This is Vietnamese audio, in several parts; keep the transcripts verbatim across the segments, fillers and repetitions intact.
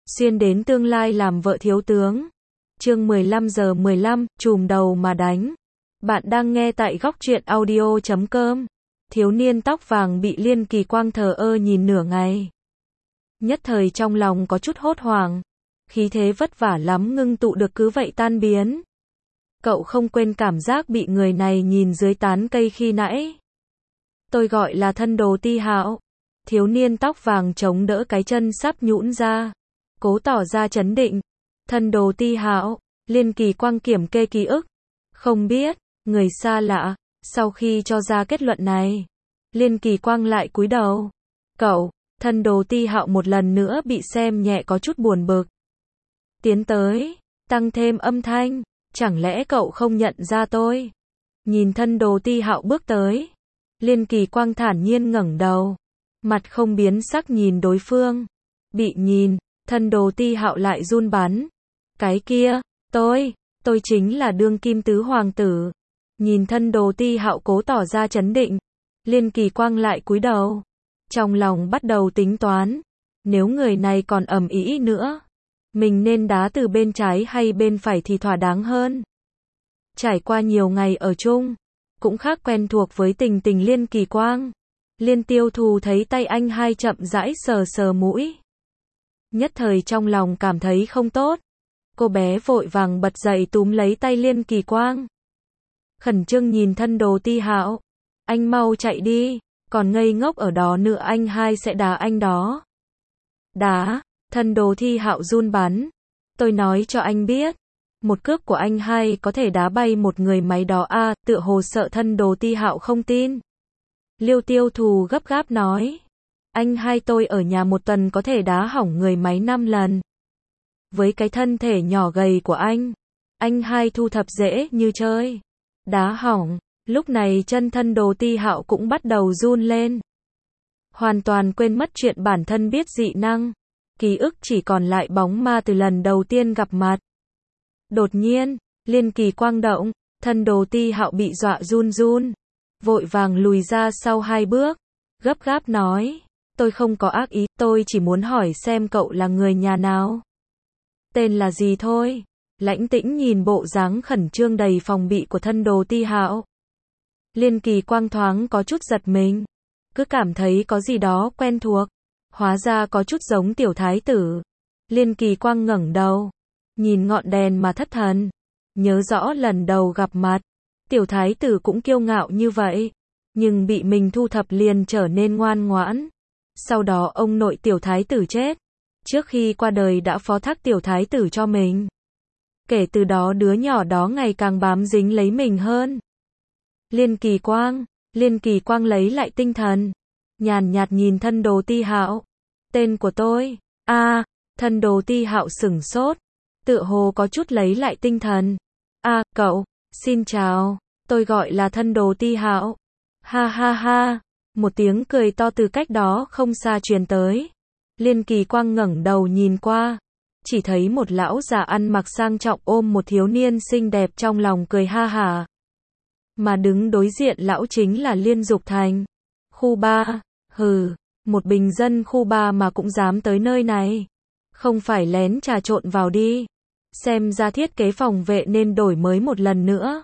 xuyên đến tương lai làm vợ thiếu tướng. Chương mười lăm giờ mười lăm, chùm đầu mà đánh. Bạn đang nghe tại góc truyện audio chấm com. Thiếu niên tóc vàng bị Liên Kỳ Quang thờ ơ nhìn nửa ngày. Nhất thời trong lòng có chút hốt hoảng. Khí thế vất vả lắm ngưng tụ được cứ vậy tan biến. Cậu không quên cảm giác bị người này nhìn dưới tán cây khi nãy. Tôi gọi là thân đồ Ti Hạo. Thiếu niên tóc vàng chống đỡ cái chân sắp nhũn ra, cố tỏ ra trấn định. Thân đồ Ti Hạo, Liên Kỳ Quang kiểm kê ký ức. Không biết, người xa lạ. Sau khi cho ra kết luận này, Liên Kỳ Quang lại cúi đầu. Cậu, thân đồ Ti Hạo một lần nữa bị xem nhẹ có chút buồn bực. Tiến tới, tăng thêm âm thanh. Chẳng lẽ cậu không nhận ra tôi? Nhìn thân đồ Ti Hạo bước tới, Liên Kỳ Quang thản nhiên ngẩng đầu, mặt không biến sắc nhìn đối phương. Bị nhìn, thân đồ Ti Hạo lại run bắn. Cái kia, tôi, tôi chính là đương kim tứ hoàng tử. Nhìn thân đồ Ti Hạo cố tỏ ra trấn định, Liên Kỳ Quang lại cúi đầu. Trong lòng bắt đầu tính toán, nếu người này còn ầm ĩ nữa, mình nên đá từ bên trái hay bên phải thì thỏa đáng hơn. Trải qua nhiều ngày ở chung, cũng khác quen thuộc với tình tình Liên Kỳ Quang. Liên Tiêu Thù thấy tay anh hai chậm rãi sờ sờ mũi. Nhất thời trong lòng cảm thấy không tốt. Cô bé vội vàng bật dậy túm lấy tay Liên Kỳ Quang. Khẩn trương nhìn thân đồ Ti Hạo. Anh mau chạy đi, còn ngây ngốc ở đó nữa anh hai sẽ đá anh đó. Đá, thân đồ Ti Hạo run bắn. Tôi nói cho anh biết, một cước của anh hai có thể đá bay một người máy đó a à, tựa hồ sợ thân đồ Ti Hạo không tin. Liêu Tiêu Thù gấp gáp nói. Anh hai tôi ở nhà một tuần có thể đá hỏng người máy năm lần. Với cái thân thể nhỏ gầy của anh, anh hai thu thập dễ như chơi. Đá hỏng, lúc này chân thân đồ Ti Hạo cũng bắt đầu run lên. Hoàn toàn quên mất chuyện bản thân biết dị năng. Ký ức chỉ còn lại bóng ma từ lần đầu tiên gặp mặt. Đột nhiên, Liên Kỳ Quang động, thân đồ Ti Hạo bị dọa run run. Vội vàng lùi ra sau hai bước, gấp gáp nói. Tôi không có ác ý, tôi chỉ muốn hỏi xem cậu là người nhà nào. Tên là gì thôi. Lãnh Tĩnh nhìn bộ dáng khẩn trương đầy phòng bị của thân đồ Ti Hạo. Liên Kỳ Quang thoáng có chút giật mình. Cứ cảm thấy có gì đó quen thuộc. Hóa ra có chút giống tiểu thái tử. Liên Kỳ Quang ngẩng đầu, nhìn ngọn đèn mà thất thần. Nhớ rõ lần đầu gặp mặt, tiểu thái tử cũng kiêu ngạo như vậy. Nhưng bị mình thu thập liền trở nên ngoan ngoãn. Sau đó ông nội tiểu thái tử chết. Trước khi qua đời đã phó thác tiểu thái tử cho mình. Kể từ đó đứa nhỏ đó ngày càng bám dính lấy mình hơn. Liên Kỳ Quang, Liên Kỳ Quang lấy lại tinh thần. Nhàn nhạt nhìn thân đồ Ti Hạo. Tên của tôi, a à, thân đồ Ti Hạo sửng sốt. Tựa hồ có chút lấy lại tinh thần. A à, cậu, xin chào, tôi gọi là thân đồ Ti Hạo. Ha ha ha, một tiếng cười to từ cách đó không xa truyền tới. Liên Kỳ Quang ngẩng đầu nhìn qua. Chỉ thấy một lão già ăn mặc sang trọng ôm một thiếu niên xinh đẹp trong lòng cười ha hả. Mà đứng đối diện lão chính là Liên Dục Thành. Khu ba, hừ, một bình dân khu ba mà cũng dám tới nơi này. Không phải lén trà trộn vào đi. Xem ra thiết kế phòng vệ nên đổi mới một lần nữa.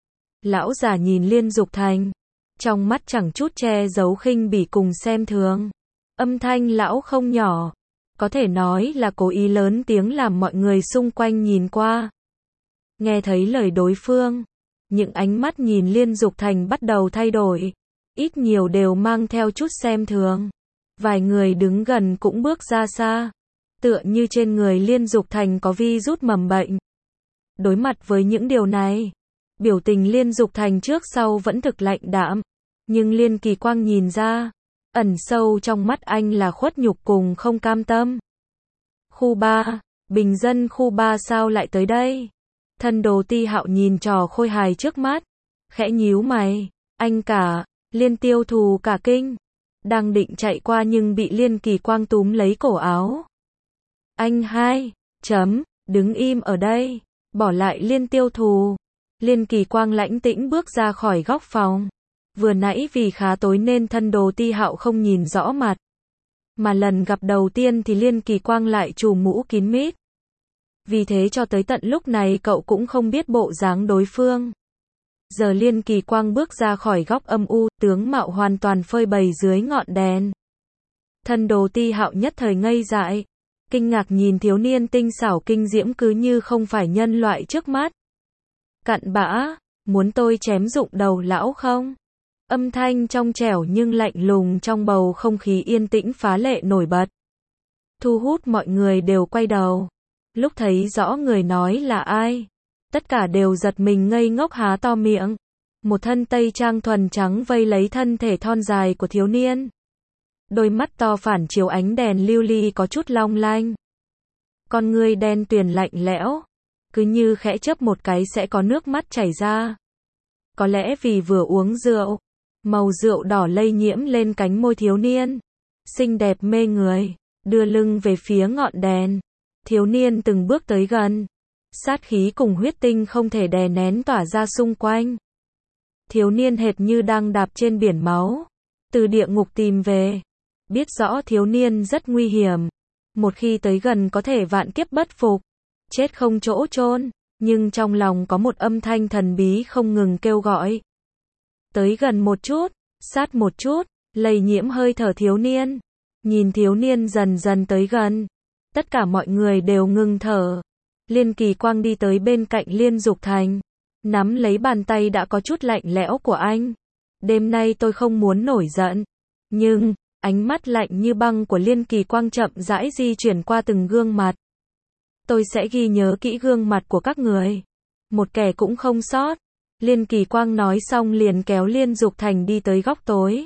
Lão già nhìn Liên Dục Thành. Trong mắt chẳng chút che giấu khinh bỉ cùng xem thường. Âm thanh lão không nhỏ. Có thể nói là cố ý lớn tiếng làm mọi người xung quanh nhìn qua. Nghe thấy lời đối phương, những ánh mắt nhìn Liên Dục Thành bắt đầu thay đổi. Ít nhiều đều mang theo chút xem thường. Vài người đứng gần cũng bước ra xa. Tựa như trên người Liên Dục Thành có virus mầm bệnh. Đối mặt với những điều này, biểu tình Liên Dục Thành trước sau vẫn thực lạnh đạm. Nhưng Liên Kỳ Quang nhìn ra, ẩn sâu trong mắt anh là khuất nhục cùng không cam tâm. Khu ba, bình dân khu ba sao lại tới đây? Thân đồ Ti Hạo nhìn trò khôi hài trước mắt, khẽ nhíu mày. Anh cả, Liên Tiêu Thù cả kinh. Đang định chạy qua nhưng bị Liên Kỳ Quang túm lấy cổ áo. Anh hai, chấm, đứng im ở đây, bỏ lại Liên Tiêu Thù. Liên Kỳ Quang lãnh tĩnh bước ra khỏi góc phòng. Vừa nãy vì khá tối nên thân đồ Ti Hạo không nhìn rõ mặt. mà lần gặp đầu tiên thì Liên Kỳ Quang lại trùm mũ kín mít. Vì thế cho tới tận lúc này cậu cũng không biết bộ dáng đối phương. Giờ Liên Kỳ Quang bước ra khỏi góc âm u, tướng mạo hoàn toàn phơi bày dưới ngọn đèn. Thân Đồ Ti Hạo nhất thời ngây dại, kinh ngạc nhìn thiếu niên tinh xảo kinh diễm cứ như không phải nhân loại trước mắt. Cặn bã, muốn tôi chém rụng đầu lão không? Âm thanh trong trẻo nhưng lạnh lùng trong bầu không khí yên tĩnh phá lệ nổi bật. Thu hút mọi người đều quay đầu. Lúc thấy rõ người nói là ai, tất cả đều giật mình ngây ngốc há to miệng. Một thân tây trang thuần trắng vây lấy thân thể thon dài của thiếu niên. Đôi mắt to phản chiếu ánh đèn lưu ly có chút long lanh. Con ngươi đen tuyền lạnh lẽo, cứ như khẽ chớp một cái sẽ có nước mắt chảy ra. Có lẽ vì vừa uống rượu, màu rượu đỏ lây nhiễm lên cánh môi thiếu niên. Xinh đẹp mê người, đưa lưng về phía ngọn đèn. Thiếu niên từng bước tới gần. Sát khí cùng huyết tinh không thể đè nén tỏa ra xung quanh. Thiếu niên hệt như đang đạp trên biển máu, từ địa ngục tìm về. Biết rõ thiếu niên rất nguy hiểm. Một khi tới gần có thể vạn kiếp bất phục, chết không chỗ chôn, nhưng trong lòng có một âm thanh thần bí không ngừng kêu gọi. Tới gần một chút, sát một chút, lây nhiễm hơi thở thiếu niên. Nhìn thiếu niên dần dần tới gần, tất cả mọi người đều ngừng thở. Liên Kỳ Quang đi tới bên cạnh Liên Dục Thành, nắm lấy bàn tay đã có chút lạnh lẽo của anh. Đêm nay tôi không muốn nổi giận, nhưng ánh mắt lạnh như băng của Liên Kỳ Quang chậm rãi di chuyển qua từng gương mặt. Tôi sẽ ghi nhớ kỹ gương mặt của các người, một kẻ cũng không sót. Liên Kỳ Quang nói xong liền kéo Liên Dục Thành đi tới góc tối.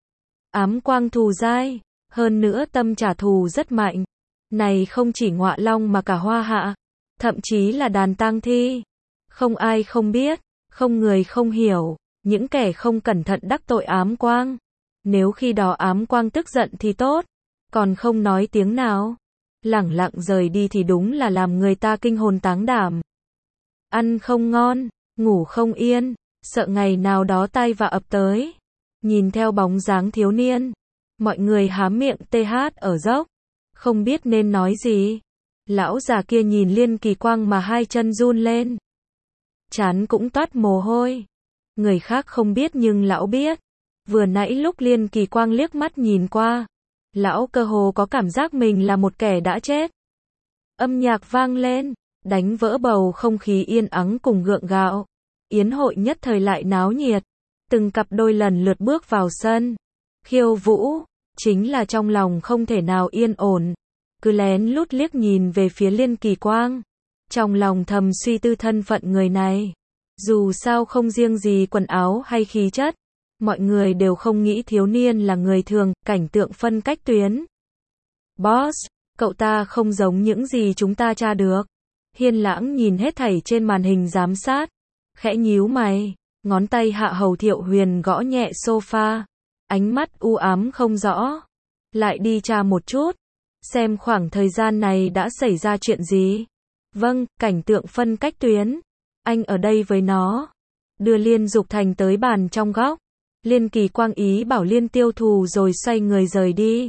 Ám quang thù dai, hơn nữa tâm trả thù rất mạnh. Này không chỉ Ngọa Long mà cả Hoa Hạ, thậm chí là đàn tang thi. Không ai không biết, không người không hiểu, những kẻ không cẩn thận đắc tội ám quang. Nếu khi đó ám quang tức giận thì tốt, còn không nói tiếng nào, lẳng lặng rời đi thì đúng là làm người ta kinh hồn táng đảm. Ăn không ngon, ngủ không yên, sợ ngày nào đó tai vạ ập tới. Nhìn theo bóng dáng thiếu niên, mọi người há miệng tê hát ở dốc, không biết nên nói gì. Lão già kia nhìn Liên Kỳ Quang mà hai chân run lên, trán cũng toát mồ hôi. Người khác không biết nhưng lão biết. Vừa nãy lúc Liên Kỳ Quang liếc mắt nhìn qua, lão cơ hồ có cảm giác mình là một kẻ đã chết. Âm nhạc vang lên, đánh vỡ bầu không khí yên ắng cùng gượng gạo. Yến hội nhất thời lại náo nhiệt. Từng cặp đôi lần lượt bước vào sân khiêu vũ, chính là trong lòng không thể nào yên ổn. Cứ lén lút liếc nhìn về phía Liên Kỳ Quang, trong lòng thầm suy tư thân phận người này. Dù sao không riêng gì quần áo hay khí chất, mọi người đều không nghĩ thiếu niên là người thường, cảnh tượng phân cách tuyến. Boss, cậu ta không giống những gì chúng ta tra được. Hiên Lãng nhìn hết thảy trên màn hình giám sát, khẽ nhíu mày, ngón tay hạ hầu Thiệu Huyền gõ nhẹ sofa, ánh mắt u ám không rõ. Lại đi tra một chút, xem khoảng thời gian này đã xảy ra chuyện gì. Vâng, cảnh tượng phân cách tuyến. Anh ở đây với nó. Đưa Liên Dục Thành tới bàn trong góc. Liên Kỳ Quang ý bảo Liên tiêu thù rồi xoay người rời đi.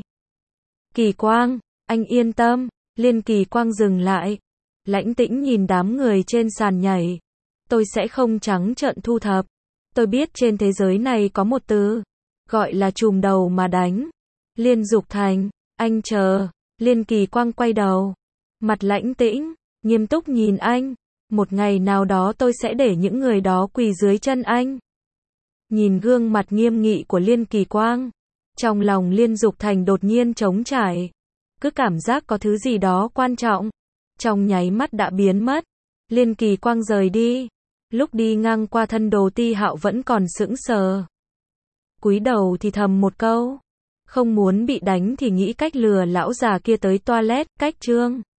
Kỳ Quang, anh yên tâm. Liên Kỳ Quang dừng lại, lãnh tĩnh nhìn đám người trên sàn nhảy. Tôi sẽ không trắng trợn thu thập. Tôi biết trên thế giới này có một từ, gọi là chùm đầu mà đánh. Liên Dục Thành, anh chờ. Liên Kỳ Quang quay đầu, mặt lãnh tĩnh, nghiêm túc nhìn anh. Một ngày nào đó tôi sẽ để những người đó quỳ dưới chân anh. Nhìn gương mặt nghiêm nghị của Liên Kỳ Quang, trong lòng Liên Dục Thành đột nhiên trống trải. Cứ cảm giác có thứ gì đó quan trọng, trong nháy mắt đã biến mất. Liên Kỳ Quang rời đi. Lúc đi ngang qua thân Đồ Ti Hạo vẫn còn sững sờ. Cúi đầu thì thầm một câu. Không muốn bị đánh thì nghĩ cách lừa lão già kia tới toilet, cách chương.